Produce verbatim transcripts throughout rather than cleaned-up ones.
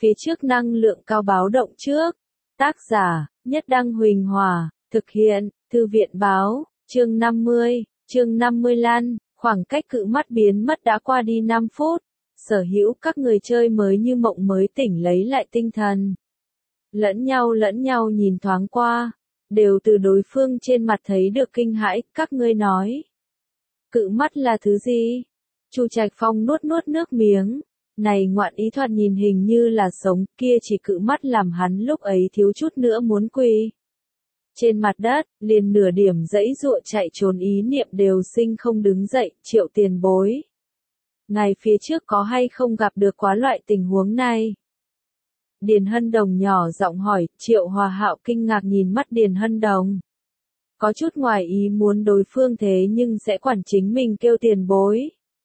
Phía trước năng lượng cao báo động trước. Tác giả, Nhất Đăng Huỳnh Hòa, thực hiện, Thư viện báo, chương năm mươi, chương năm mươi Lan, khoảng cách cự mắt biến mất đã qua đi năm phút. Sở hữu các người chơi mới như mộng mới tỉnh lấy lại tinh thần. Lẫn nhau lẫn nhau nhìn thoáng qua, đều từ đối phương trên mặt thấy được kinh hãi, các ngươi nói. Cự mắt là thứ gì? Chu Trạch Phong nuốt nuốt nước miếng. Này ngoạn ý thoạt nhìn hình như là sống, kia chỉ cự mắt làm hắn lúc ấy thiếu chút nữa muốn quỳ. Trên mặt đất, liền nửa điểm dãy dụa chạy trốn ý niệm đều sinh không đứng dậy, Triệu tiền bối. Ngày phía trước có hay không gặp được quá loại tình huống này? Điền Hân Đồng nhỏ giọng hỏi, Triệu Hòa Hạo kinh ngạc nhìn mắt Điền Hân Đồng. Có chút ngoài ý muốn đối phương thế nhưng sẽ quản chính mình kêu tiền bối.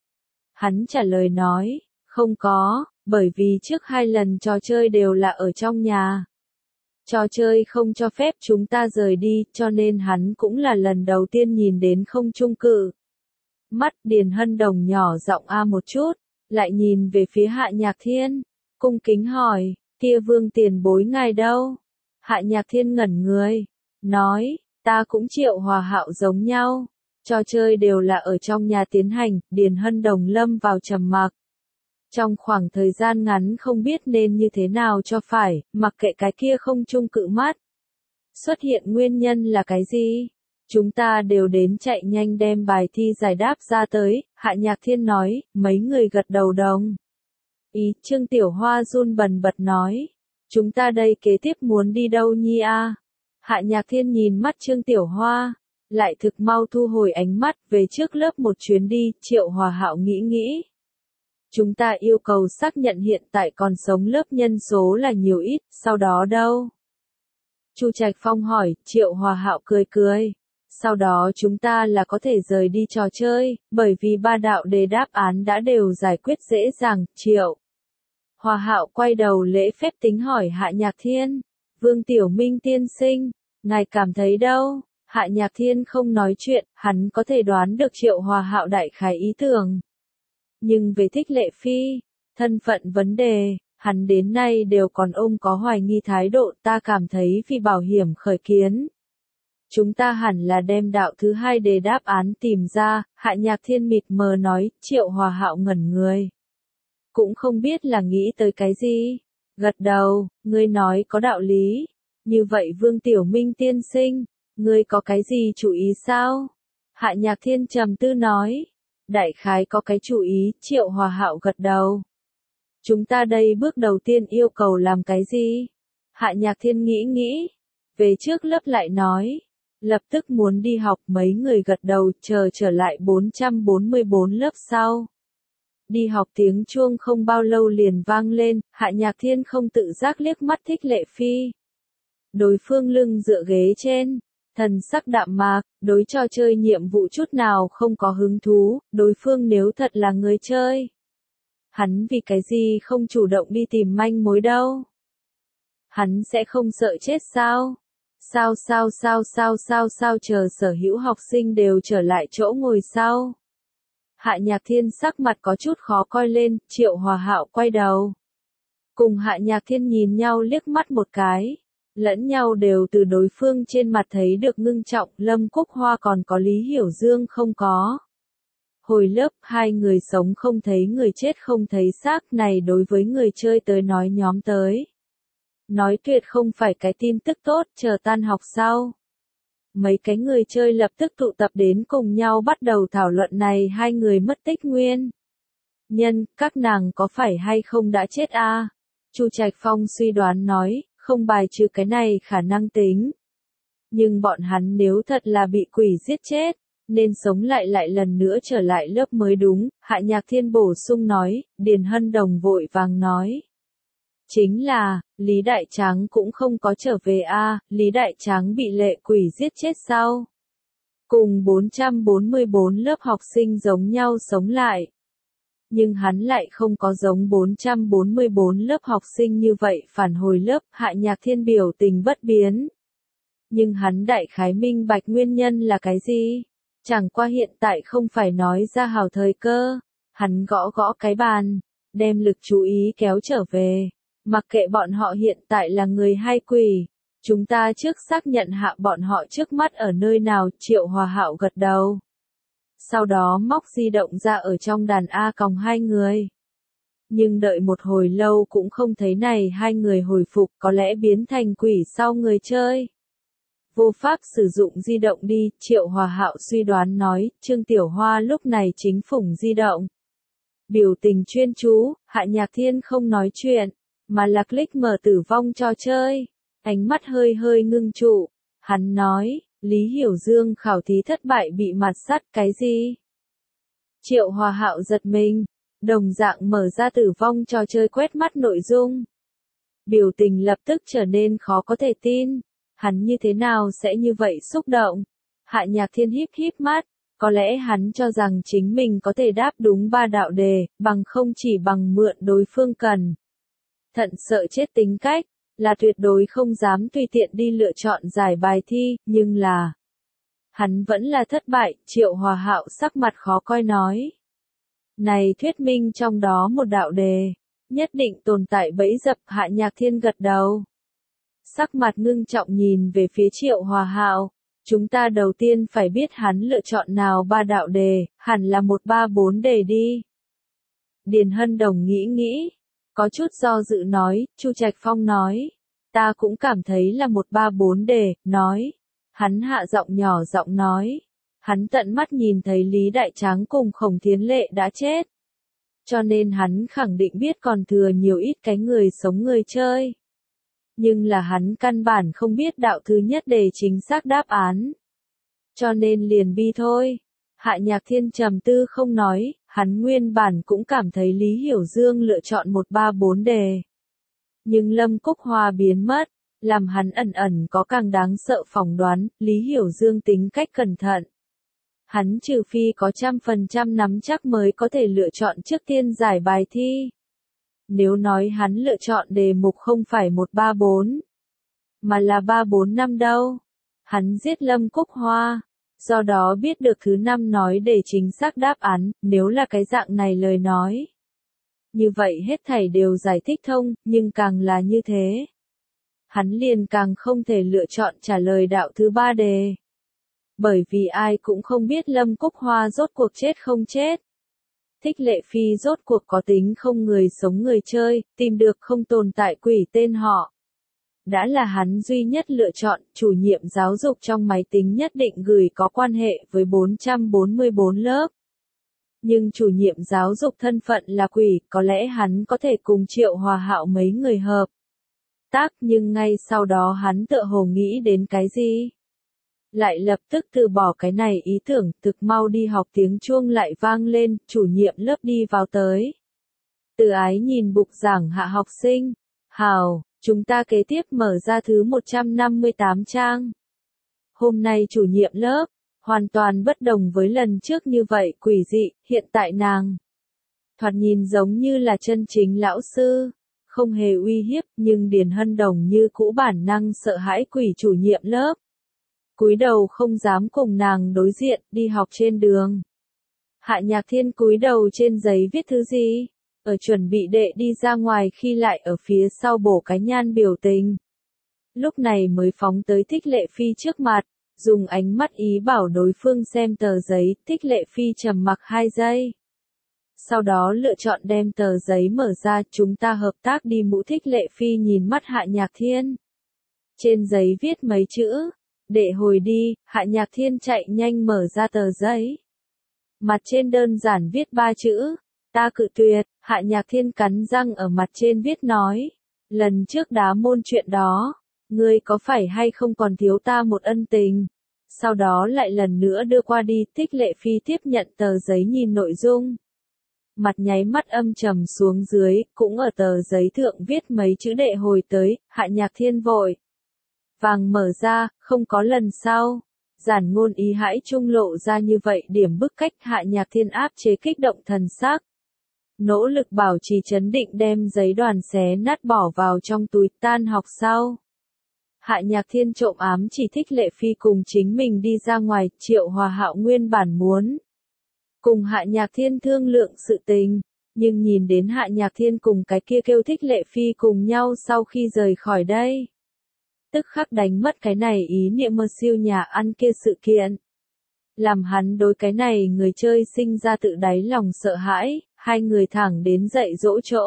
Hắn trả lời nói, không có, bởi vì trước hai lần trò chơi đều là ở trong nhà. Trò chơi không cho phép chúng ta rời đi, cho nên hắn cũng là lần đầu tiên nhìn đến không trung cự. Mắt Điền Hân Đồng nhỏ giọng a một chút, lại nhìn về phía Hạ Nhạc Thiên, cung kính hỏi, kia Vương tiền bối ngài đâu? Hạ Nhạc Thiên ngẩn người, nói, ta cũng Triệu Hòa Hạo giống nhau, trò chơi đều là ở trong nhà tiến hành. Điền Hân Đồng lâm vào trầm mặc. Trong khoảng thời gian ngắn không biết nên như thế nào cho phải, mặc kệ cái kia không trung cự mắt. Xuất hiện nguyên nhân là cái gì? Chúng ta đều đến chạy nhanh đem bài thi giải đáp ra tới, Hạ Nhạc Thiên nói, mấy người gật đầu đồng. Ý, Trương Tiểu Hoa run bần bật nói, chúng ta đây kế tiếp muốn đi đâu nhi a? Hạ Nhạc Thiên nhìn mắt Trương Tiểu Hoa, lại thực mau thu hồi ánh mắt về trước lớp một chuyến đi, Triệu Hòa Hạo nghĩ nghĩ. Chúng ta yêu cầu xác nhận hiện tại còn sống lớp nhân số là nhiều ít, sau đó đâu? Chu Trạch Phong hỏi, Triệu Hòa Hạo cười cười. Sau đó chúng ta là có thể rời đi trò chơi, bởi vì ba đạo đề đáp án đã đều giải quyết dễ dàng, Triệu. Hòa Hạo quay đầu lễ phép tính hỏi Hạ Nhạc Thiên, Vương Tiểu Minh tiên sinh, ngài cảm thấy đâu? Hạ Nhạc Thiên không nói chuyện, hắn có thể đoán được Triệu Hòa Hạo đại khái ý tưởng. Nhưng về Thích Lệ Phi, thân phận vấn đề, hắn đến nay đều còn ôm có hoài nghi thái độ, ta cảm thấy vì bảo hiểm khởi kiến. Chúng ta hẳn là đem đạo thứ hai đề đáp án tìm ra, Hạ Nhạc Thiên mịt mờ nói, Triệu Hòa Hạo ngẩn người. Cũng không biết là nghĩ tới cái gì. Gật đầu, ngươi nói có đạo lý. Như vậy Vương Tiểu Minh tiên sinh, ngươi có cái gì chú ý sao? Hạ Nhạc Thiên trầm tư nói. Đại khái có cái chú ý, Triệu Hòa Hạo gật đầu. Chúng ta đây bước đầu tiên yêu cầu làm cái gì? Hạ Nhạc Thiên nghĩ nghĩ. Về trước lớp lại nói. Lập tức muốn đi học, mấy người gật đầu, chờ trở lại bốn trăm bốn mươi bốn lớp sau. Đi học tiếng chuông không bao lâu liền vang lên, Hạ Nhạc Thiên không tự giác liếc mắt Thích Lệ Phi. Đối phương lưng dựa ghế trên, thần sắc đạm mạc, đối trò chơi nhiệm vụ chút nào không có hứng thú, đối phương nếu thật là người chơi. Hắn vì cái gì không chủ động đi tìm manh mối đâu? Hắn sẽ không sợ chết sao? Sao sao sao sao sao sao chờ sở hữu học sinh đều trở lại chỗ ngồi sau. Hạ Nhạc Thiên sắc mặt có chút khó coi lên, Triệu Hòa Hạo quay đầu. Cùng Hạ Nhạc Thiên nhìn nhau liếc mắt một cái. Lẫn nhau đều từ đối phương trên mặt thấy được ngưng trọng, Lâm Cúc Hoa còn có Lý Hiểu Dương không có. Hồi lớp, hai người sống không thấy người chết không thấy xác, này đối với người chơi tới nói nhóm tới. Nói tuyệt không phải cái tin tức tốt, chờ tan học sau. Mấy cái người chơi lập tức tụ tập đến cùng nhau bắt đầu thảo luận này hai người mất tích nguyên. Nhân, các nàng có phải hay không đã chết a? À? Chu Trạch Phong suy đoán nói, không bài trừ cái này khả năng tính. Nhưng bọn hắn nếu thật là bị quỷ giết chết, nên sống lại lại lần nữa trở lại lớp mới đúng, Hạ Nhạc Thiên bổ sung nói, Điền Hân Đồng vội vàng nói. Chính là, Lý Đại Tráng cũng không có trở về a, à, Lý Đại Tráng bị lệ quỷ giết chết sao? Cùng bốn trăm bốn mươi bốn lớp học sinh giống nhau sống lại. Nhưng hắn lại không có giống bốn trăm bốn mươi bốn lớp học sinh như vậy phản hồi lớp, Hạ Nhạc Thiên biểu tình bất biến. Nhưng hắn đại khái minh bạch nguyên nhân là cái gì? Chẳng qua hiện tại không phải nói ra hào thời cơ. Hắn gõ gõ cái bàn, đem lực chú ý kéo trở về. Mặc kệ bọn họ hiện tại là người hay quỷ, chúng ta trước xác nhận hạ bọn họ trước mắt ở nơi nào. Triệu Hòa Hạo gật đầu. Sau đó móc di động ra ở trong đàn A còng hai người. Nhưng đợi một hồi lâu cũng không thấy này hai người hồi phục, có lẽ biến thành quỷ sau người chơi. Vô pháp sử dụng di động đi, Triệu Hòa Hạo suy đoán nói. Trương Tiểu Hoa lúc này chính phủng di động. Biểu tình chuyên chú, Hạ Nhạc Thiên không nói chuyện, mà là click mở tử vong trò chơi. Ánh mắt hơi hơi ngưng trụ. Hắn nói, Lý Hiểu Dương khảo thí thất bại bị mặt sắt, cái gì? Triệu Hòa Hạo giật mình, đồng dạng mở ra tử vong trò chơi quét mắt nội dung. Biểu tình lập tức trở nên khó có thể tin. Hắn như thế nào sẽ như vậy xúc động? Hạ Nhạc Thiên híp híp mắt, có lẽ hắn cho rằng chính mình có thể đáp đúng ba đạo đề, bằng không chỉ bằng mượn đối phương cần. Thận sợ chết tính cách, là tuyệt đối không dám tùy tiện đi lựa chọn giải bài thi, nhưng là... Hắn vẫn là thất bại, Triệu Hòa Hạo sắc mặt khó coi nói. Này thuyết minh trong đó một đạo đề, nhất định tồn tại bẫy dập. Hạ Nhạc Thiên gật đầu. Sắc mặt ngưng trọng nhìn về phía Triệu Hòa Hạo. Chúng ta đầu tiên phải biết hắn lựa chọn nào ba đạo đề, hẳn là một ba bốn đề đi. Điền Hân Đồng nghĩ nghĩ, có chút do dự nói. Chu Trạch Phong nói, ta cũng cảm thấy là một ba bốn đề, nói. Hắn hạ giọng nhỏ giọng nói. Hắn tận mắt nhìn thấy Lý Đại Tráng cùng Khổng Thiến Lệ đã chết. Cho nên hắn khẳng định biết còn thừa nhiều ít cái người sống người chơi. Nhưng là hắn căn bản không biết đạo thứ nhất đề chính xác đáp án. Cho nên liền bi thôi. Hạ Nhạc Thiên trầm tư không nói, hắn nguyên bản cũng cảm thấy Lý Hiểu Dương lựa chọn một ba bốn đề. Nhưng Lâm Cúc Hoa biến mất, làm hắn ẩn ẩn có càng đáng sợ phỏng đoán. Lý Hiểu Dương tính cách cẩn thận. Hắn trừ phi có trăm phần trăm nắm chắc mới có thể lựa chọn trước tiên giải bài thi. Nếu nói hắn lựa chọn đề mục không phải một ba bốn, mà là ba bốn năm đâu. Hắn giết Lâm Cúc Hoa, do đó biết được thứ năm nói để chính xác đáp án, nếu là cái dạng này lời nói. Như vậy hết thảy đều giải thích thông, nhưng càng là như thế. Hắn liền càng không thể lựa chọn trả lời đạo thứ ba đề. Bởi vì ai cũng không biết Lâm Cúc Hoa rốt cuộc chết không chết. Thích Lệ Phi rốt cuộc có tính không người sống người chơi, tìm được không tồn tại quỷ tên họ. Đã là hắn duy nhất lựa chọn, chủ nhiệm giáo dục trong máy tính nhất định gửi có quan hệ với bốn trăm bốn mươi bốn lớp. Nhưng chủ nhiệm giáo dục thân phận là quỷ, có lẽ hắn có thể cùng Triệu Hòa Hạo mấy người hợp tác, nhưng ngay sau đó hắn tựa hồ nghĩ đến cái gì? Lại lập tức từ bỏ cái này ý tưởng, thực mau đi học tiếng chuông lại vang lên, chủ nhiệm lớp đi vào tới. Từ Ái nhìn bục giảng hạ học sinh, hào, chúng ta kế tiếp mở ra thứ một trăm năm mươi tám trang. Hôm nay chủ nhiệm lớp, hoàn toàn bất đồng với lần trước như vậy quỷ dị, hiện tại nàng. Thoạt nhìn giống như là chân chính lão sư, không hề uy hiếp, nhưng Điền Hân Đồng như cũ bản năng sợ hãi quỷ chủ nhiệm lớp. Cúi đầu không dám cùng nàng đối diện, đi học trên đường. Hạ Nhạc Thiên cúi đầu trên giấy viết thứ gì? Ở chuẩn bị đệ đi ra ngoài khi lại ở phía sau bổ cái nhan biểu tình. Lúc này mới phóng tới Thích Lệ Phi trước mặt, dùng ánh mắt ý bảo đối phương xem tờ giấy. Thích Lệ Phi trầm mặc hai giây. Sau đó lựa chọn đem tờ giấy mở ra, chúng ta hợp tác đi. Mũ Thích Lệ Phi nhìn mắt Hạ Nhạc Thiên. Trên giấy viết mấy chữ. Để hồi đi. Hạ Nhạc Thiên chạy nhanh mở ra tờ giấy. Mặt trên đơn giản viết ba chữ. Ta cự tuyệt. Hạ Nhạc Thiên cắn răng ở mặt trên viết nói. Lần trước đá môn chuyện đó. Ngươi có phải hay không còn thiếu ta một ân tình? Sau đó lại lần nữa đưa qua đi. Thích Lệ Phi tiếp nhận tờ giấy nhìn nội dung. Mặt nháy mắt âm trầm xuống dưới. Cũng ở tờ giấy thượng viết mấy chữ đệ hồi tới. Hạ Nhạc Thiên vội vàng mở ra, không có lần sau. Giản ngôn ý hãi trung lộ ra như vậy điểm bức cách. Hạ Nhạc Thiên áp chế kích động thần sắc. Nỗ lực bảo trì trấn định đem giấy đoàn xé nát bỏ vào trong túi. Tan học sau. Hạ Nhạc Thiên trộm ám chỉ Thích Lệ Phi cùng chính mình đi ra ngoài. Triệu Hòa Hạo nguyên bản muốn cùng Hạ Nhạc Thiên thương lượng sự tình. Nhưng nhìn đến Hạ Nhạc Thiên cùng cái kia kêu Thích Lệ Phi cùng nhau sau khi rời khỏi đây. Tức khắc đánh mất cái này ý niệm mơ siêu nhà ăn kia sự kiện. Làm hắn đối cái này người chơi sinh ra tự đáy lòng sợ hãi, hai người thẳng đến dậy dỗ chỗ.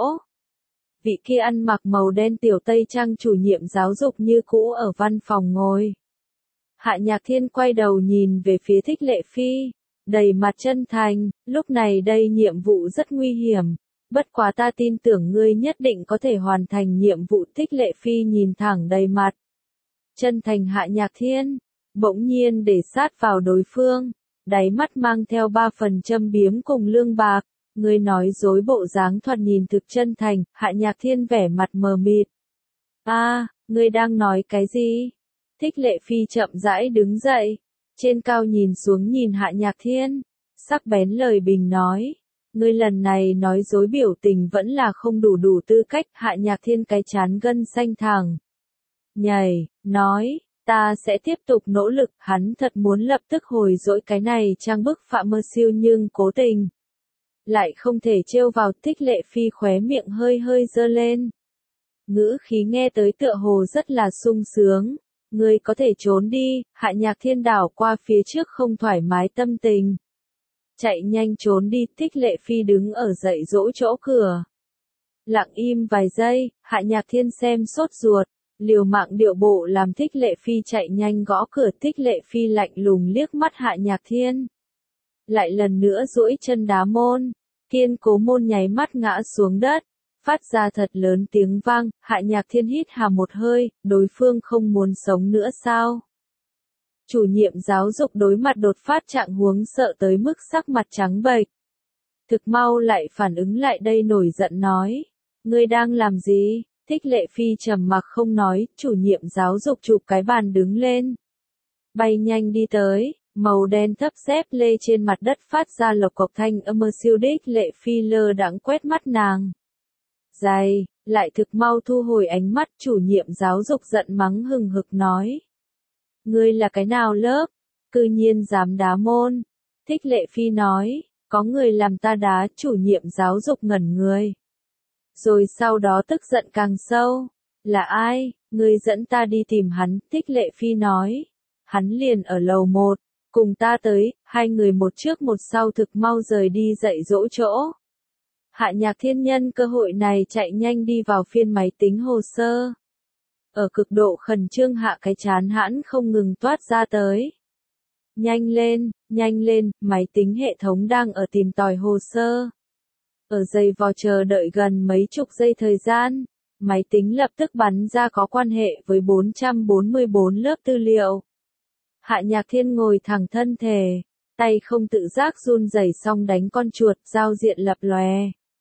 Vị kia ăn mặc màu đen tiểu tây trang chủ nhiệm giáo dục như cũ ở văn phòng ngồi. Hạ Nhạc Thiên quay đầu nhìn về phía Thích Lệ Phi, đầy mặt chân thành, lúc này đây nhiệm vụ rất nguy hiểm, bất quá ta tin tưởng ngươi nhất định có thể hoàn thành nhiệm vụ. Thích Lệ Phi nhìn thẳng đầy mặt chân thành Hạ Nhạc Thiên, bỗng nhiên để sát vào đối phương, đáy mắt mang theo ba phần châm biếm cùng lương bạc, ngươi nói dối bộ dáng thoạt nhìn thực chân thành. Hạ Nhạc Thiên vẻ mặt mờ mịt. A, ngươi đang nói cái gì? Thích Lệ Phi chậm rãi đứng dậy, trên cao nhìn xuống nhìn Hạ Nhạc Thiên, sắc bén lời bình nói, ngươi lần này nói dối biểu tình vẫn là không đủ đủ tư cách. Hạ Nhạc Thiên cái chán gân xanh thẳng nhảy, nói, ta sẽ tiếp tục nỗ lực. Hắn thật muốn lập tức hồi dỗi cái này trang bức phạm mơ siêu nhưng cố tình lại không thể trêu vào. Thích Lệ Phi khóe miệng hơi hơi giơ lên, ngữ khí nghe tới tựa hồ rất là sung sướng. Ngươi có thể trốn đi. Hạ Nhạc Thiên đảo qua phía trước không thoải mái tâm tình, chạy nhanh trốn đi. Thích Lệ Phi đứng ở dậy dỗ chỗ cửa, lặng im vài giây. Hạ Nhạc Thiên xem sốt ruột, liều mạng điệu bộ làm Thích Lệ Phi chạy nhanh gõ cửa. Thích Lệ Phi lạnh lùng liếc mắt Hạ Nhạc Thiên, lại lần nữa duỗi chân đá môn, kiên cố môn nháy mắt ngã xuống đất, phát ra thật lớn tiếng vang. Hạ Nhạc Thiên hít hà một hơi, đối phương không muốn sống nữa sao? Chủ nhiệm giáo dục đối mặt đột phát trạng huống sợ tới mức sắc mặt trắng bệch. Thực mau lại phản ứng lại đây, nổi giận nói, ngươi đang làm gì? Thích Lệ Phi trầm mặc không nói. Chủ nhiệm giáo dục chụp cái bàn đứng lên, bay nhanh đi tới, màu đen thấp dép lê trên mặt đất phát ra lộc cộc thanh âm mơ siêu. Thích Lệ Phi lơ đãng quét mắt nàng dày, lại thực mau thu hồi ánh mắt. Chủ nhiệm giáo dục giận mắng hừng hực nói, ngươi là cái nào lớp, cư nhiên dám đá môn? Thích Lệ Phi nói, có người làm ta đá. Chủ nhiệm giáo dục ngẩn người, rồi sau đó tức giận càng sâu, là ai? Ngươi dẫn ta đi tìm hắn. Thích Lệ Phi nói, hắn liền ở lầu một, cùng ta tới. Hai người một trước một sau thực mau rời đi dạy dỗ chỗ. Hạ Nhạc Thiên nhân cơ hội này chạy nhanh đi vào phiên máy tính hồ sơ. Ở cực độ khẩn trương hạ cái chán hãn không ngừng toát ra tới. Nhanh lên, nhanh lên, máy tính hệ thống đang ở tìm tòi hồ sơ. Ở dây vò chờ đợi gần mấy chục giây thời gian, máy tính lập tức bắn ra có quan hệ với bốn trăm bốn mươi bốn lớp tư liệu. Hạ Nhạc Thiên ngồi thẳng thân thể, tay không tự giác run rẩy song đánh con chuột, giao diện lập lòe.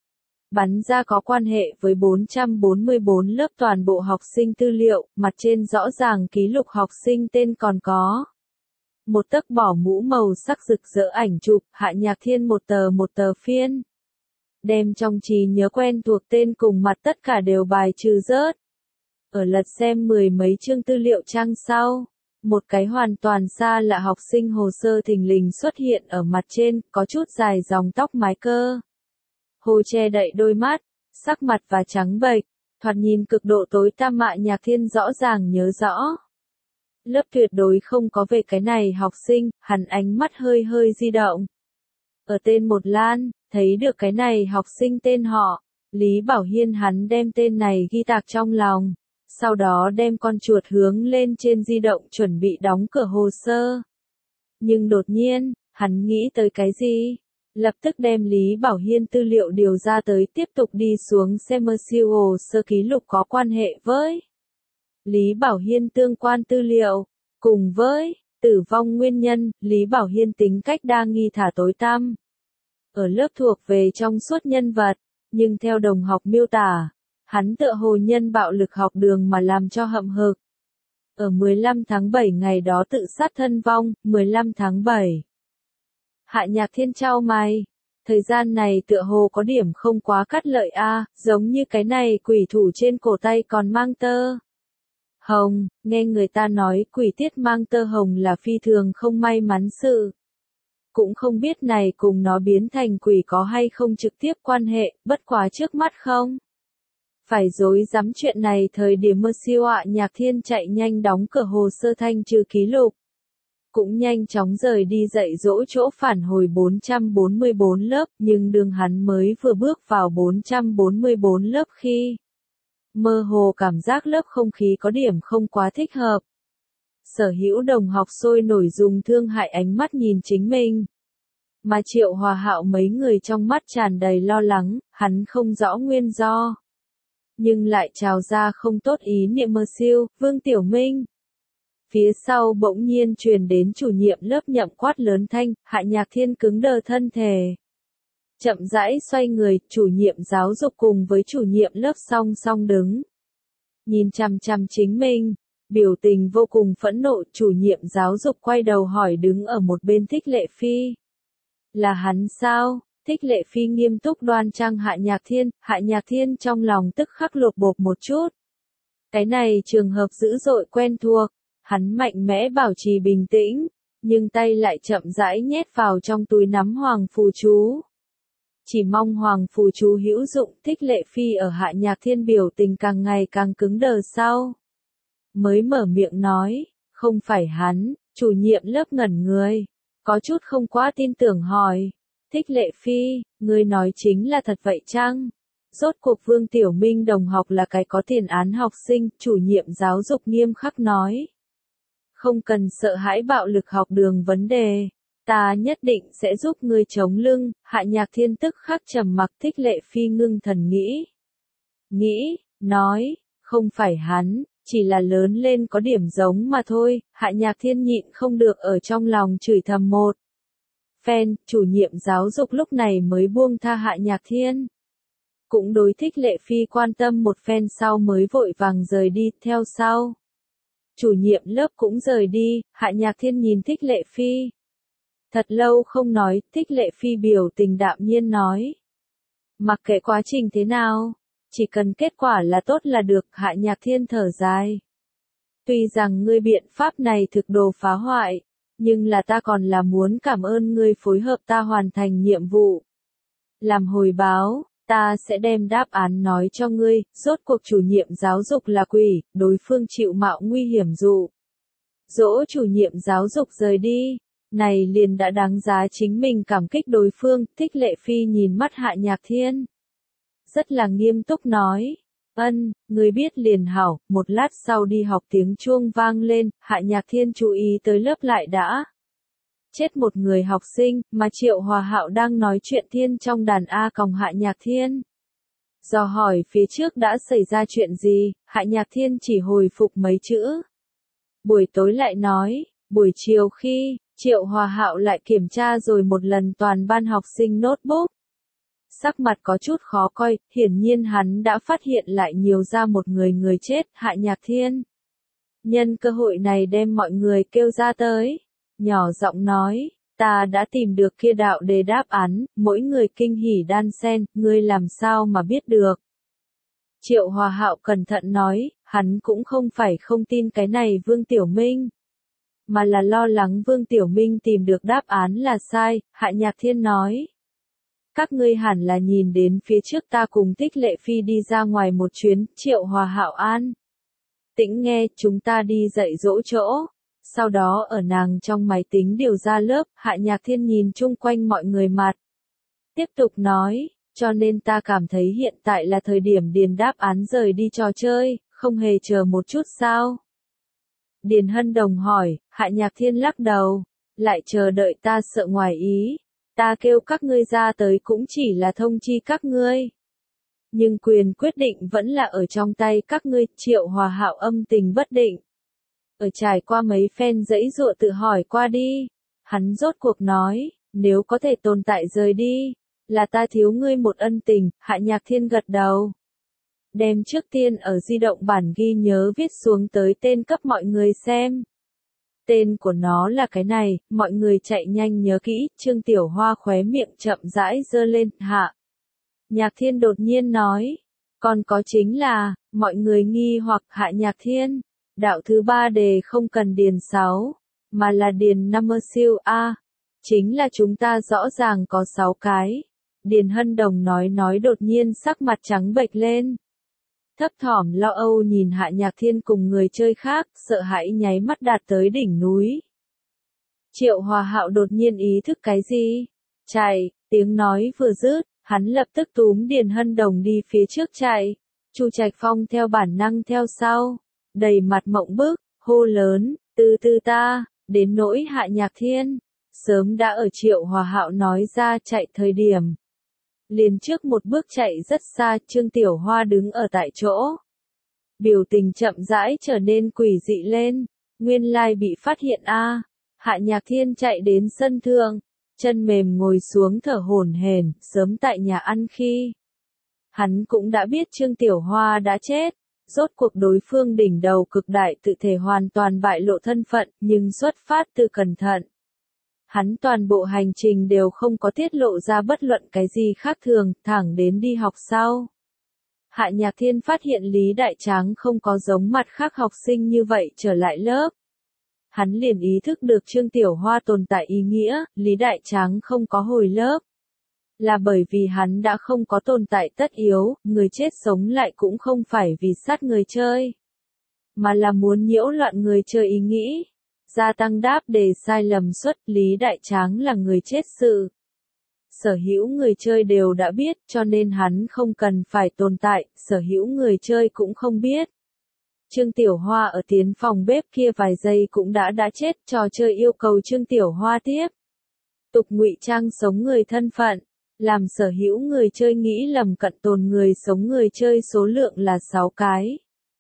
Bắn ra có quan hệ với bốn trăm bốn mươi bốn lớp toàn bộ học sinh tư liệu, mặt trên rõ ràng ký lục học sinh tên còn có một tấc bỏ mũ màu sắc rực rỡ ảnh chụp. Hạ Nhạc Thiên một tờ một tờ phiên, đem trong trí nhớ quen thuộc tên cùng mặt tất cả đều bài trừ rớt. Ở lật xem mười mấy chương tư liệu trang sau, một cái hoàn toàn xa lạ học sinh hồ sơ thình lình xuất hiện ở mặt trên, có chút dài dòng tóc mái cơ hồ che đậy đôi mắt, sắc mặt và trắng bệch, thoạt nhìn cực độ tối tăm. Hạ Nhạc Thiên rõ ràng nhớ rõ, lớp tuyệt đối không có về cái này học sinh. Hắn ánh mắt hơi hơi di động, ở tên một lan, thấy được cái này học sinh tên họ, Lý Bảo Hiên. Hắn đem tên này ghi tạc trong lòng, sau đó đem con chuột hướng lên trên di động chuẩn bị đóng cửa hồ sơ. Nhưng đột nhiên, hắn nghĩ tới cái gì? Lập tức đem Lý Bảo Hiên tư liệu điều ra tới, tiếp tục đi xuống xem mơ siêu hồ sơ ký lục có quan hệ với Lý Bảo Hiên tương quan tư liệu, cùng với tử vong nguyên nhân. Lý Bảo Hiên tính cách đa nghi thả tối tăm, ở lớp thuộc về trong suốt nhân vật, nhưng theo đồng học miêu tả, hắn tựa hồ nhân bạo lực học đường mà làm cho hậm hực. Ở mười lăm tháng bảy ngày đó tự sát thân vong. Mười lăm tháng bảy. Hạ Nhạc Thiên chau mày, thời gian này tựa hồ có điểm không quá cắt lợi a, giống như cái này quỷ thủ trên cổ tay còn mang tơ hồng. Nghe người ta nói quỷ tiết mang tơ hồng là phi thường không may mắn sự. Cũng không biết này cùng nó biến thành quỷ có hay không trực tiếp quan hệ, bất quá trước mắt không. Phải dối dám chuyện này thời điểm mơ siêu ạ Nhạc Thiên chạy nhanh đóng cửa hồ sơ thanh trừ ký lục. Cũng nhanh chóng rời đi dạy dỗ chỗ phản hồi bốn trăm bốn mươi bốn lớp, nhưng đường hắn mới vừa bước vào bốn trăm bốn mươi bốn lớp khi mơ hồ cảm giác lớp không khí có điểm không quá thích hợp. Sở hữu đồng học sôi nổi dùng thương hại ánh mắt nhìn chính mình. Mà Triệu Hòa Hạo mấy người trong mắt tràn đầy lo lắng, hắn không rõ nguyên do. Nhưng lại trào ra không tốt ý niệm mơ siêu, Vương Tiểu Minh. Phía sau bỗng nhiên truyền đến chủ nhiệm lớp Nhậm quát lớn thanh, Hạ Nhạc Thiên cứng đờ thân thể. Chậm rãi xoay người, chủ nhiệm giáo dục cùng với chủ nhiệm lớp song song đứng. Nhìn chằm chằm chính mình, biểu tình vô cùng phẫn nộ, chủ nhiệm giáo dục quay đầu hỏi đứng ở một bên Thích Lệ Phi. Là hắn sao? Thích Lệ Phi nghiêm túc đoan trang Hạ Nhạc Thiên, Hạ Nhạc Thiên trong lòng tức khắc lột bột một chút. Cái này trường hợp dữ dội quen thuộc, hắn mạnh mẽ bảo trì bình tĩnh, nhưng tay lại chậm rãi nhét vào trong túi nắm hoàng phù chú. Chỉ mong hoàng phù chú hữu dụng. Thích Lệ Phi ở Hạ Nhạc Thiên biểu tình càng ngày càng cứng đờ sau. Mới mở miệng nói, không phải hắn, chủ nhiệm lớp ngẩn người, có chút không quá tin tưởng hỏi. Thích Lệ Phi, ngươi nói chính là thật vậy chăng? Rốt cuộc Vương Tiểu Minh đồng học là cái có tiền án học sinh, chủ nhiệm giáo dục nghiêm khắc nói. Không cần sợ hãi bạo lực học đường vấn đề, ta nhất định sẽ giúp ngươi chống lưng. Hạ Nhạc Thiên tức khắc trầm mặc. Thích Lệ Phi ngưng thần nghĩ. Nghĩ, nói, không phải hắn, chỉ là lớn lên có điểm giống mà thôi. Hạ Nhạc Thiên nhịn không được ở trong lòng chửi thầm một phen, chủ nhiệm giáo dục lúc này mới buông tha Hạ Nhạc Thiên. Cũng đối Thích Lệ Phi quan tâm một phen sau mới vội vàng rời đi, theo sau. Chủ nhiệm lớp cũng rời đi, Hạ Nhạc Thiên nhìn Thích Lệ Phi. Thật lâu không nói, Thích Lệ Phi biểu tình đạm nhiên nói. Mặc kệ quá trình thế nào, chỉ cần kết quả là tốt là được. Hạ Nhạc Thiên thở dài. Tuy rằng ngươi biện pháp này thực đồ phá hoại, nhưng là ta còn là muốn cảm ơn ngươi phối hợp ta hoàn thành nhiệm vụ. Làm hồi báo, ta sẽ đem đáp án nói cho ngươi. Rốt cuộc chủ nhiệm giáo dục là quỷ, đối phương chịu mạo nguy hiểm dụ dỗ chủ nhiệm giáo dục rời đi, này liền đã đáng giá chính mình cảm kích đối phương. Thích Lệ Phi nhìn mắt Hạ Nhạc Thiên, rất là nghiêm túc nói, ân, ngươi biết liền hảo. Một lát sau đi học tiếng chuông vang lên, Hạ Nhạc Thiên chú ý tới lớp lại đã chết một người học sinh, mà Triệu Hòa Hạo đang nói chuyện thiên trong đàn A còng Hạ Nhạc Thiên. Do hỏi phía trước đã xảy ra chuyện gì, Hạ Nhạc Thiên chỉ hồi phục mấy chữ. Buổi tối lại nói, buổi chiều khi, Triệu Hòa Hạo lại kiểm tra rồi một lần toàn ban học sinh notebook. Sắc mặt có chút khó coi, hiển nhiên hắn đã phát hiện lại nhiều ra một người người chết. Hạ Nhạc Thiên nhân cơ hội này đem mọi người kêu ra tới, nhỏ giọng nói, ta đã tìm được kia đạo đề đáp án. Mỗi người kinh hỉ đan sen, ngươi làm sao mà biết được? Triệu Hòa Hạo cẩn thận nói, hắn cũng không phải không tin cái này Vương Tiểu Minh, mà là lo lắng Vương Tiểu Minh tìm được đáp án là sai. Hạ Nhạc Thiên nói, các ngươi hẳn là nhìn đến phía trước ta cùng Thích Lệ Phi đi ra ngoài một chuyến. Triệu Hòa Hạo an tĩnh nghe, chúng ta đi dạy dỗ chỗ, sau đó ở nàng trong máy tính điều ra lớp. Hạ Nhạc Thiên nhìn chung quanh mọi người mặt, tiếp tục nói, cho nên ta cảm thấy hiện tại là thời điểm điền đáp án rời đi trò chơi, không hề chờ một chút sao? Điền Hân Đồng hỏi. Hạ Nhạc Thiên lắc đầu, lại chờ đợi ta sợ ngoài ý, ta kêu các ngươi ra tới cũng chỉ là thông chi các ngươi. Nhưng quyền quyết định vẫn là ở trong tay các ngươi. Triệu Hòa Hạo âm tình bất định. Ở trải qua mấy phen dãy dụa tự hỏi qua đi, hắn rốt cuộc nói, nếu có thể tồn tại rời đi, là ta thiếu ngươi một ân tình. Hạ Nhạc Thiên gật đầu, đem trước tiên ở di động bản ghi nhớ viết xuống tới tên cấp mọi người xem. Tên của nó là cái này, mọi người chạy nhanh nhớ kỹ. Trương Tiểu Hoa khóe miệng chậm rãi giơ lên. Hạ Nhạc Thiên đột nhiên nói, còn có chính là, mọi người nghi hoặc. Hạ Nhạc Thiên, đạo thứ ba đề không cần điền sáu, mà là điền năm siêu A. Chính là chúng ta rõ ràng có sáu cái. Điền Hân Đồng nói nói đột nhiên sắc mặt trắng bệch lên. Thấp thỏm lo âu nhìn Hạ Nhạc Thiên cùng người chơi khác, sợ hãi nháy mắt đạt tới đỉnh núi. Triệu Hòa Hạo đột nhiên ý thức cái gì? Chạy, tiếng nói vừa dứt, hắn lập tức túm Điền Hân Đồng đi phía trước chạy. Chu Trạch Phong theo bản năng theo sau, đầy mặt mộng bức, hô lớn, từ từ ta, đến nỗi Hạ Nhạc Thiên, sớm đã ở Triệu Hòa Hạo nói ra chạy thời điểm. Liền trước một bước chạy rất xa, Trương Tiểu Hoa đứng ở tại chỗ. Biểu tình chậm rãi trở nên quỷ dị lên, nguyên lai bị phát hiện a. À. Hạ Nhạc Thiên chạy đến sân thượng, chân mềm ngồi xuống thở hổn hển, sớm tại nhà ăn khi. Hắn cũng đã biết Trương Tiểu Hoa đã chết, rốt cuộc đối phương đỉnh đầu cực đại tự thể hoàn toàn bại lộ thân phận, nhưng xuất phát từ cẩn thận. Hắn toàn bộ hành trình đều không có tiết lộ ra bất luận cái gì khác thường, thẳng đến đi học sau. Hạ Nhạc Thiên phát hiện Lý Đại Tráng không có giống mặt khác học sinh như vậy trở lại lớp. Hắn liền ý thức được Trương Tiểu Hoa tồn tại ý nghĩa, Lý Đại Tráng không có hồi lớp. Là bởi vì hắn đã không có tồn tại tất yếu, người chết sống lại cũng không phải vì sát người chơi. Mà là muốn nhiễu loạn người chơi ý nghĩ. Gia tăng đáp đề sai lầm suất, Lý Đại Tráng là người chết sự. Sở hữu người chơi đều đã biết, cho nên hắn không cần phải tồn tại, sở hữu người chơi cũng không biết. Trương Tiểu Hoa ở tiến phòng bếp kia vài giây cũng đã đã chết, trò chơi yêu cầu Trương Tiểu Hoa tiếp tục ngụy trang sống người thân phận, làm sở hữu người chơi nghĩ lầm cận tồn người sống người chơi số lượng là sáu cái.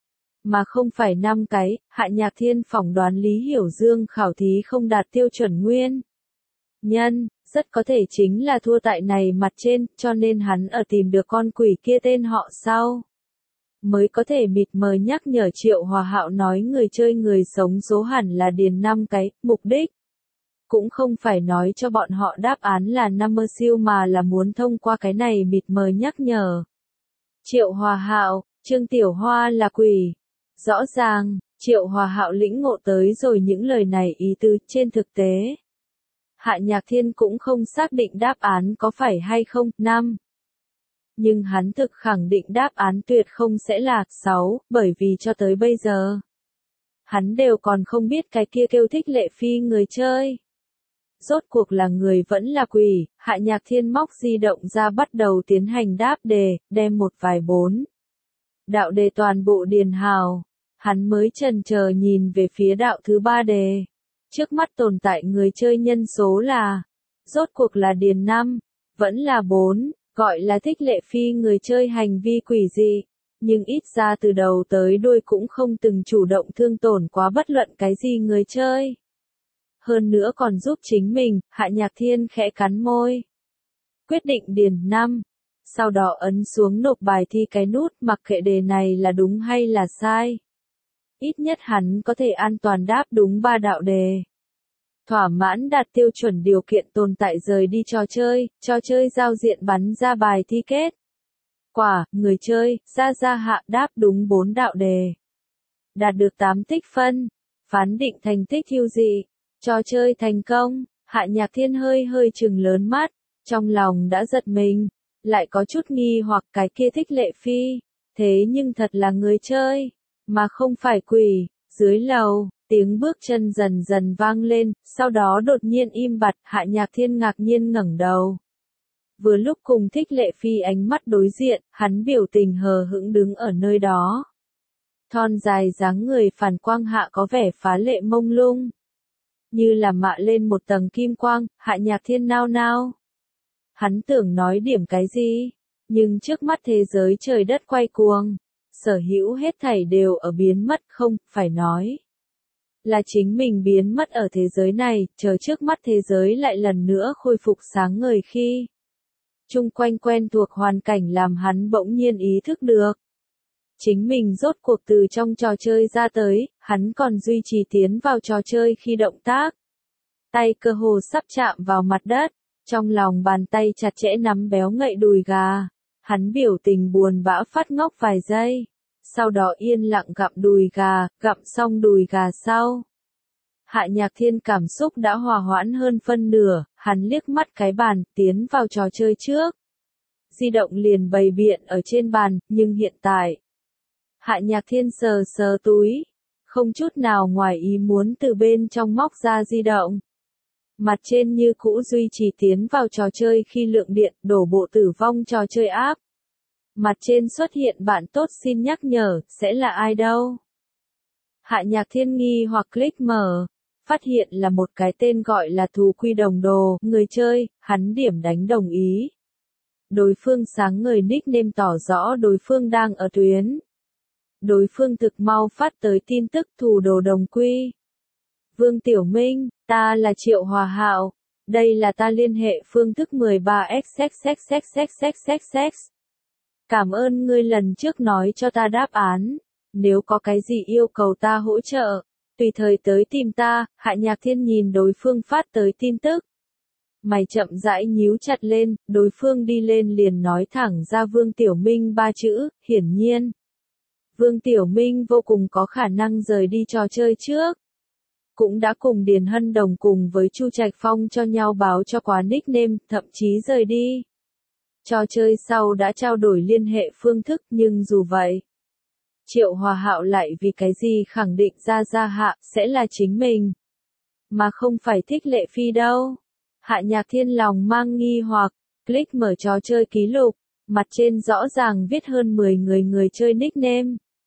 Mà không phải năm cái, Hạ Nhạc Thiên phỏng đoán Lý Hiểu Dương khảo thí không đạt tiêu chuẩn nguyên. Nhân, rất có thể chính là thua tại này mặt trên, cho nên hắn ở tìm được con quỷ kia tên họ sau. Mới có thể mịt mờ nhắc nhở Triệu Hòa Hạo nói người chơi người sống số hẳn là điền năm cái, mục đích. Cũng không phải nói cho bọn họ đáp án là năm mơ siêu mà là muốn thông qua cái này mịt mờ nhắc nhở. Triệu Hòa Hạo, Trương Tiểu Hoa là quỷ. Rõ ràng, Triệu Hòa Hạo lĩnh ngộ tới rồi những lời này ý tứ trên thực tế. Hạ Nhạc Thiên cũng không xác định đáp án có phải hay không, năm. Nhưng hắn thực khẳng định đáp án tuyệt không sẽ là sáu, bởi vì cho tới bây giờ. Hắn đều còn không biết cái kia kêu thích Lệ Phi người chơi. Rốt cuộc là người vẫn là quỷ, Hạ Nhạc Thiên móc di động ra bắt đầu tiến hành đáp đề, đem một vài bốn. Đạo đề toàn bộ điền hào. Hắn mới chần chờ nhìn về phía đạo thứ ba đề. Trước mắt tồn tại người chơi nhân số là, rốt cuộc là điền năm, vẫn là bốn, gọi là thích Lệ Phi người chơi hành vi quỷ dị, nhưng ít ra từ đầu tới đuôi cũng không từng chủ động thương tổn quá bất luận cái gì người chơi. Hơn nữa còn giúp chính mình, Hạ Nhạc Thiên khẽ cắn môi. Quyết định điền năm. Sau đó ấn xuống nộp bài thi cái nút, mặc kệ đề này là đúng hay là sai. Ít nhất hắn có thể an toàn đáp đúng ba đạo đề. Thỏa mãn đạt tiêu chuẩn điều kiện tồn tại rời đi trò chơi, trò chơi giao diện bắn ra bài thi kết. Quả, người chơi, Gia Gia Hạ đáp đúng bốn đạo đề. Đạt được tám tích phân. Phán định thành tích ưu dị. Trò chơi thành công, Hạ Nhạc Thiên hơi hơi trừng lớn mắt, trong lòng đã giật mình, lại có chút nghi hoặc cái kia thích Lệ Phi, thế nhưng thật là người chơi, mà không phải quỷ. Dưới lầu, tiếng bước chân dần dần vang lên, sau đó đột nhiên im bặt, Hạ Nhạc Thiên ngạc nhiên ngẩng đầu. Vừa lúc cùng thích Lệ Phi ánh mắt đối diện, hắn biểu tình hờ hững đứng ở nơi đó. Thon dài dáng người phản quang hạ có vẻ phá lệ mông lung. Như là mạ lên một tầng kim quang, Hạ Nhạc Thiên nao nao. Hắn tưởng nói điểm cái gì, nhưng trước mắt thế giới trời đất quay cuồng, sở hữu hết thảy đều ở biến mất, không, phải nói. Là chính mình biến mất ở thế giới này, chờ trước mắt thế giới lại lần nữa khôi phục sáng ngời khi. Chung quanh quen thuộc hoàn cảnh làm hắn bỗng nhiên ý thức được. Chính mình rốt cuộc từ trong trò chơi ra tới, hắn còn duy trì tiến vào trò chơi khi động tác. Tay cơ hồ sắp chạm vào mặt đất, trong lòng bàn tay chặt chẽ nắm béo ngậy đùi gà. Hắn biểu tình buồn bã phát ngốc vài giây, sau đó yên lặng gặm đùi gà, gặm xong đùi gà sau. Hạ Nhạc Thiên cảm xúc đã hòa hoãn hơn phân nửa, hắn liếc mắt cái bàn, tiến vào trò chơi trước. Di động liền bày biện ở trên bàn, nhưng hiện tại. Hạ Nhạc Thiên sờ sờ túi, không chút nào ngoài ý muốn từ bên trong móc ra di động. Mặt trên như cũ duy trì tiến vào trò chơi khi lượng điện đổ bộ tử vong trò chơi áp. Mặt trên xuất hiện bạn tốt xin nhắc nhở, sẽ là ai đâu? Hạ Nhạc Thiên nghi hoặc click mở, phát hiện là một cái tên gọi là Thù Quy Đồng Đồ, người chơi, hắn điểm đánh đồng ý. Đối phương sáng ngời nickname tỏ rõ đối phương đang ở tuyến. Đối phương thực mau phát tới tin tức Thù Đồ Đồng Quy. Vương Tiểu Minh, ta là Triệu Hòa Hạo, đây là ta liên hệ phương thức mười ba x x x x x x x x. Cảm ơn ngươi lần trước nói cho ta đáp án, nếu có cái gì yêu cầu ta hỗ trợ, tùy thời tới tìm ta. Hạ Nhạc Thiên nhìn đối phương phát tới tin tức. Mày chậm rãi nhíu chặt lên, đối phương đi lên liền nói thẳng ra Vương Tiểu Minh ba chữ, hiển nhiên. Vương Tiểu Minh vô cùng có khả năng rời đi trò chơi trước. Cũng đã cùng Điền Hân Đồng cùng với Chu Trạch Phong cho nhau báo cho quá nickname, thậm chí rời đi. Trò chơi sau đã trao đổi liên hệ phương thức, nhưng dù vậy, Triệu Hòa Hạo lại vì cái gì khẳng định ra Gia Hạ sẽ là chính mình, mà không phải Thích Lệ Phi đâu. Hạ Nhạc Thiên lòng mang nghi hoặc, click mở trò chơi ký lục, mặt trên rõ ràng viết hơn mười người người chơi nickname.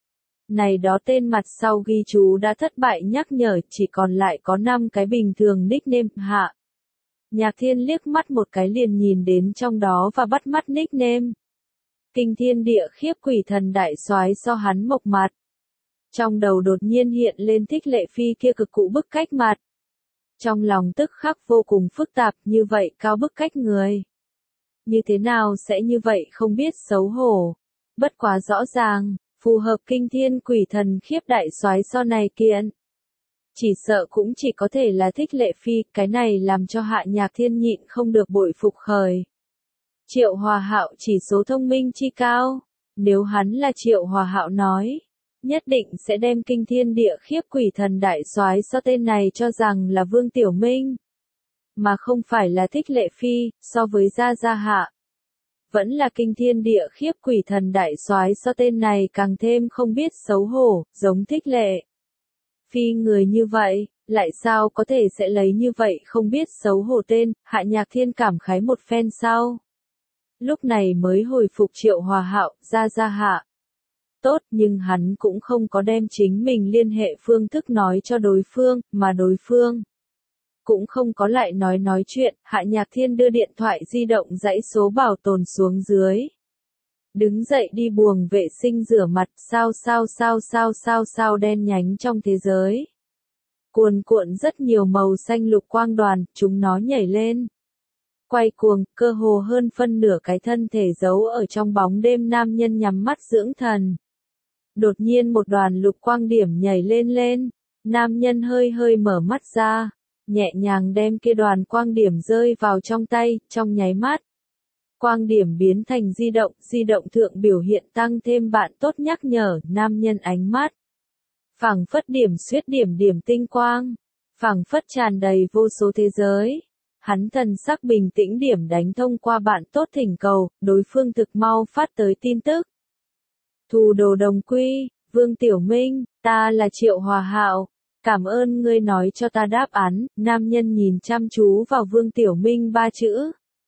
Này đó tên mặt sau ghi chú đã thất bại nhắc nhở, chỉ còn lại có năm cái bình thường nickname. Hạ Nhạc Thiên liếc mắt một cái liền nhìn đến trong đó và bắt mắt nickname. Kinh thiên địa khiếp quỷ thần đại soái so hắn mộc mặt. Trong đầu đột nhiên hiện lên Thích Lệ Phi kia cực cụ bức cách mặt. Trong lòng tức khắc vô cùng phức tạp, như vậy cao bức cách người. Như thế nào sẽ như vậy không biết xấu hổ. Bất quá rõ ràng, phù hợp kinh thiên quỷ thần khiếp đại soái so này kiện. Chỉ sợ cũng chỉ có thể là Thích Lệ Phi, cái này làm cho Hạ Nhạc Thiên nhịn không được bội phục khởi. Triệu Hòa Hạo chỉ số thông minh chi cao, nếu hắn là Triệu Hòa Hạo nói, nhất định sẽ đem kinh thiên địa khiếp quỷ thần đại soái so tên này cho rằng là Vương Tiểu Minh, mà không phải là Thích Lệ Phi. So với Gia Gia Hạ, vẫn là kinh thiên địa khiếp quỷ thần đại soái so tên này càng thêm không biết xấu hổ, giống Thích Lệ Phi người như vậy, lại sao có thể sẽ lấy như vậy không biết xấu hổ tên. Hạ Nhạc Thiên cảm khái một phen sau, lúc này mới hồi phục Triệu Hòa Hạo, Gia Gia Hạ. Tốt, nhưng hắn cũng không có đem chính mình liên hệ phương thức nói cho đối phương, mà đối phương cũng không có lại nói nói chuyện. Hạ Nhạc Thiên đưa điện thoại di động dãy số bảo tồn xuống dưới. Đứng dậy đi buồng vệ sinh rửa mặt, sao sao sao sao sao sao đen nhánh trong thế giới. Cuồn cuộn rất nhiều màu xanh lục quang đoàn, chúng nó nhảy lên. Quay cuồng, cơ hồ hơn phân nửa cái thân thể giấu ở trong bóng đêm nam nhân nhắm mắt dưỡng thần. Đột nhiên một đoàn lục quang điểm nhảy lên lên, nam nhân hơi hơi mở mắt ra, nhẹ nhàng đem kia đoàn quang điểm rơi vào trong tay, trong nháy mắt. Quang điểm biến thành di động, di động thượng biểu hiện tăng thêm bạn tốt nhắc nhở, nam nhân ánh mắt. Phảng phất điểm xuyết điểm điểm tinh quang, phảng phất tràn đầy vô số thế giới. Hắn thần sắc bình tĩnh điểm đánh thông qua bạn tốt thỉnh cầu, đối phương thực mau phát tới tin tức. Thù Đồ Đồng Quy, Vương Tiểu Minh, ta là Triệu Hòa Hạo, cảm ơn ngươi nói cho ta đáp án. Nam nhân nhìn chăm chú vào Vương Tiểu Minh ba chữ.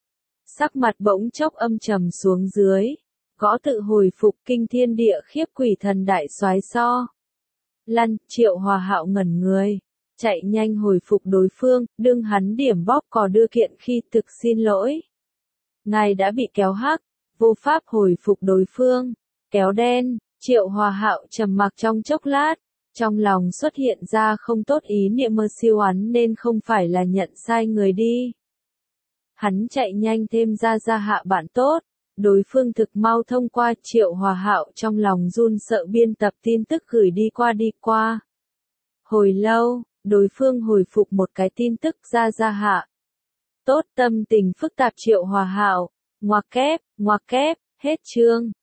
Sắc mặt bỗng chốc âm trầm xuống dưới, gõ tự hồi phục kinh thiên địa khiếp quỷ thần đại soái so. Lăn, Triệu Hòa Hạo ngẩn người, chạy nhanh hồi phục đối phương, đương hắn điểm bóp cò đưa kiện khi thực xin lỗi. Ngài đã bị kéo hắc, vô pháp hồi phục đối phương, kéo đen. Triệu Hòa Hạo trầm mặc trong chốc lát, trong lòng xuất hiện ra không tốt ý niệm mơ siêu hắn nên không phải là nhận sai người đi. Hắn chạy nhanh thêm ra Gia Hạ bạn tốt, đối phương thực mau thông qua. Triệu Hòa Hạo trong lòng run sợ biên tập tin tức gửi đi qua đi qua. Hồi lâu, đối phương hồi phục một cái tin tức ra Gia Hạ. Tốt, tâm tình phức tạp Triệu Hòa Hạo, ngoặc kép, ngoặc kép, hết chương.